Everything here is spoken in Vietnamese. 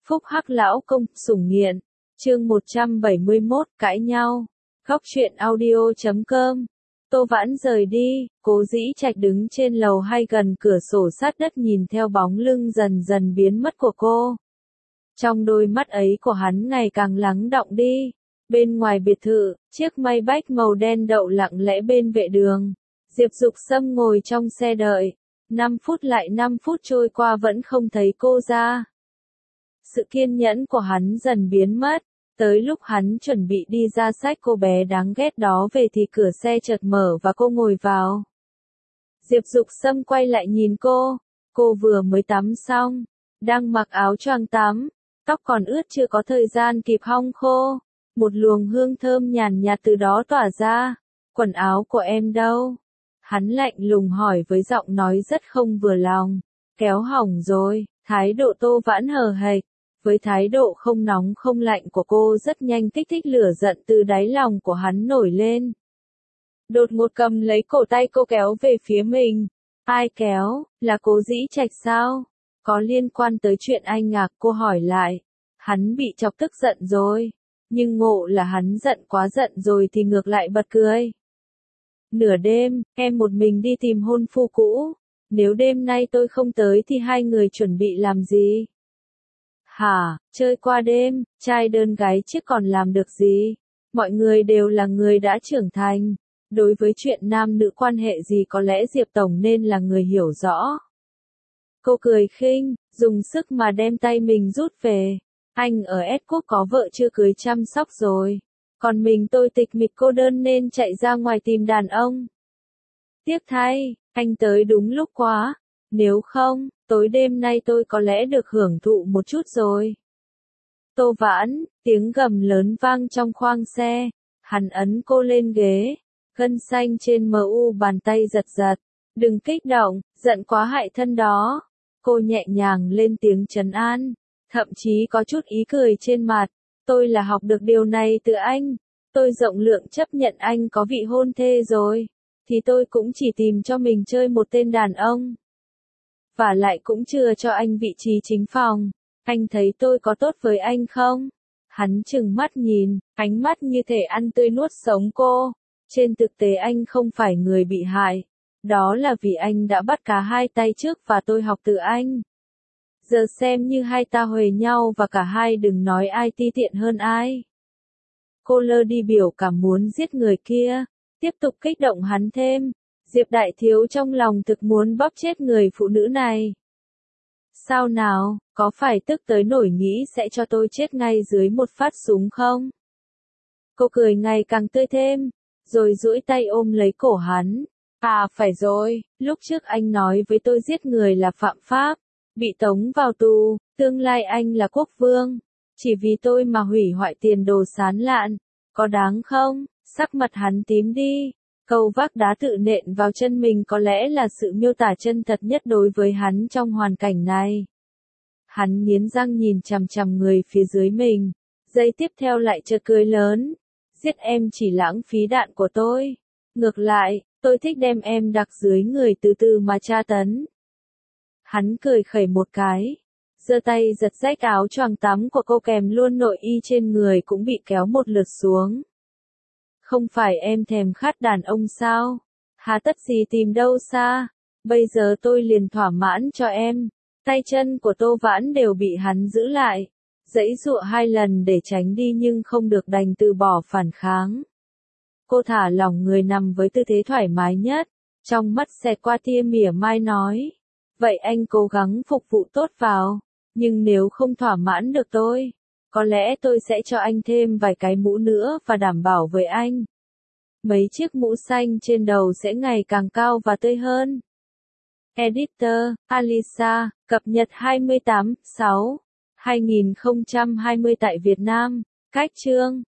Phúc Hắc lão công, sủng nghiện. Chương 171, cãi nhau. Góc truyện audio.com. Tô Vãn rời đi, Cố Dĩ Trạch đứng trên lầu hay gần cửa sổ sát đất nhìn theo bóng lưng dần dần biến mất của cô. Trong đôi mắt ấy của hắn ngày càng lắng đọng đi. Bên ngoài biệt thự, chiếc Maybach màu đen đậu lặng lẽ bên vệ đường. Diệp Dục Sâm ngồi trong xe đợi. 5 phút lại 5 phút trôi qua vẫn không thấy cô ra. Sự kiên nhẫn của hắn dần biến mất. Tới lúc hắn chuẩn bị đi ra xách cô bé đáng ghét đó về thì cửa xe chợt mở và cô ngồi vào. Diệp Dục Sâm quay lại nhìn cô. Cô vừa mới tắm xong, đang mặc áo choàng tắm, tóc còn ướt chưa có thời gian kịp hong khô. Một luồng hương thơm nhàn nhạt từ đó tỏa ra. Quần áo của em đâu? Hắn lạnh lùng hỏi với giọng nói rất không vừa lòng. Kéo hỏng rồi. Thái độ Tô Vãn hờ hệch. Với thái độ không nóng không lạnh của cô rất nhanh kích thích lửa giận từ đáy lòng của hắn nổi lên. Đột ngột cầm lấy cổ tay cô kéo về phía mình. Ai kéo? Là Cố Dĩ Trạch sao? Có liên quan tới chuyện anh Ngạc? Cô hỏi lại. Hắn bị chọc tức giận rồi. Nhưng ngộ là hắn giận quá giận rồi thì ngược lại bật cười. Nửa đêm, em một mình đi tìm hôn phu cũ. Nếu đêm nay tôi không tới thì hai người chuẩn bị làm gì? Hả, chơi qua đêm, trai đơn gái chiếc còn làm được gì? Mọi người đều là người đã trưởng thành. Đối với chuyện nam nữ quan hệ gì có lẽ Diệp Tổng nên là người hiểu rõ. Cô cười khinh, dùng sức mà đem tay mình rút về. Anh ở S Quốc có vợ chưa cưới chăm sóc rồi. Còn mình tôi tịch mịch cô đơn nên chạy ra ngoài tìm đàn ông. Tiếc thay, anh tới đúng lúc quá. Nếu không, tối đêm nay tôi có lẽ được hưởng thụ một chút rồi. Tô Vãn, tiếng gầm lớn vang trong khoang xe. Hắn ấn cô lên ghế. Gân xanh trên mu bàn tay giật giật. Đừng kích động, giận quá hại thân đó. Cô nhẹ nhàng lên tiếng trấn an. Thậm chí có chút ý cười trên mặt. Tôi là học được điều này từ anh. Tôi rộng lượng chấp nhận anh có vị hôn thê rồi. Thì tôi cũng chỉ tìm cho mình chơi một tên đàn ông. Và lại cũng chưa cho anh vị trí chính phòng. Anh thấy tôi có tốt với anh không? Hắn trừng mắt nhìn, ánh mắt như thể ăn tươi nuốt sống cô. Trên thực tế anh không phải người bị hại. Đó là vì anh đã bắt cả hai tay trước và tôi học từ anh. Giờ xem như hai ta huề nhau và cả hai đừng nói ai ti tiện hơn ai. Cô lơ đi biểu cảm muốn giết người kia. Tiếp tục kích động hắn thêm. Diệp Đại Thiếu trong lòng thực muốn bóp chết người phụ nữ này. Sao nào, có phải tức tới nổi nghĩ sẽ cho tôi chết ngay dưới một phát súng không? Cô cười ngày càng tươi thêm, rồi duỗi tay ôm lấy cổ hắn. À phải rồi, lúc trước anh nói với tôi giết người là phạm pháp, bị tống vào tù, tương lai anh là quốc vương. Chỉ vì tôi mà hủy hoại tiền đồ sán lạn, có đáng không? Sắc mặt hắn tím đi. Câu vác đá tự nện vào chân mình có lẽ là sự miêu tả chân thật nhất đối với hắn trong hoàn cảnh này. Hắn nghiến răng nhìn chằm chằm người phía dưới mình. Giây tiếp theo lại chợt cười lớn. Giết em chỉ lãng phí đạn của tôi. Ngược lại, tôi thích đem em đặt dưới người từ từ mà tra tấn. Hắn cười khẩy một cái. Giơ tay giật rách áo choàng tắm của cô kèm luôn nội y trên người cũng bị kéo một lượt xuống. Không phải em thèm khát đàn ông sao? Hà tất gì tìm đâu xa? Bây giờ tôi liền thỏa mãn cho em. Tay chân của Tô Vãn đều bị hắn giữ lại. Giãy giụa 2 lần để tránh đi nhưng không được đành từ bỏ phản kháng. Cô thả lỏng người nằm với tư thế thoải mái nhất. Trong mắt xẹt qua tia mỉa mai nói. Vậy anh cố gắng phục vụ tốt vào. Nhưng nếu không thỏa mãn được tôi, có lẽ tôi sẽ cho anh thêm vài cái mũ nữa và đảm bảo với anh. Mấy chiếc mũ xanh trên đầu sẽ ngày càng cao và tươi hơn. Editor, Alisa, cập nhật 28/6/2020 tại Việt Nam. Cách chương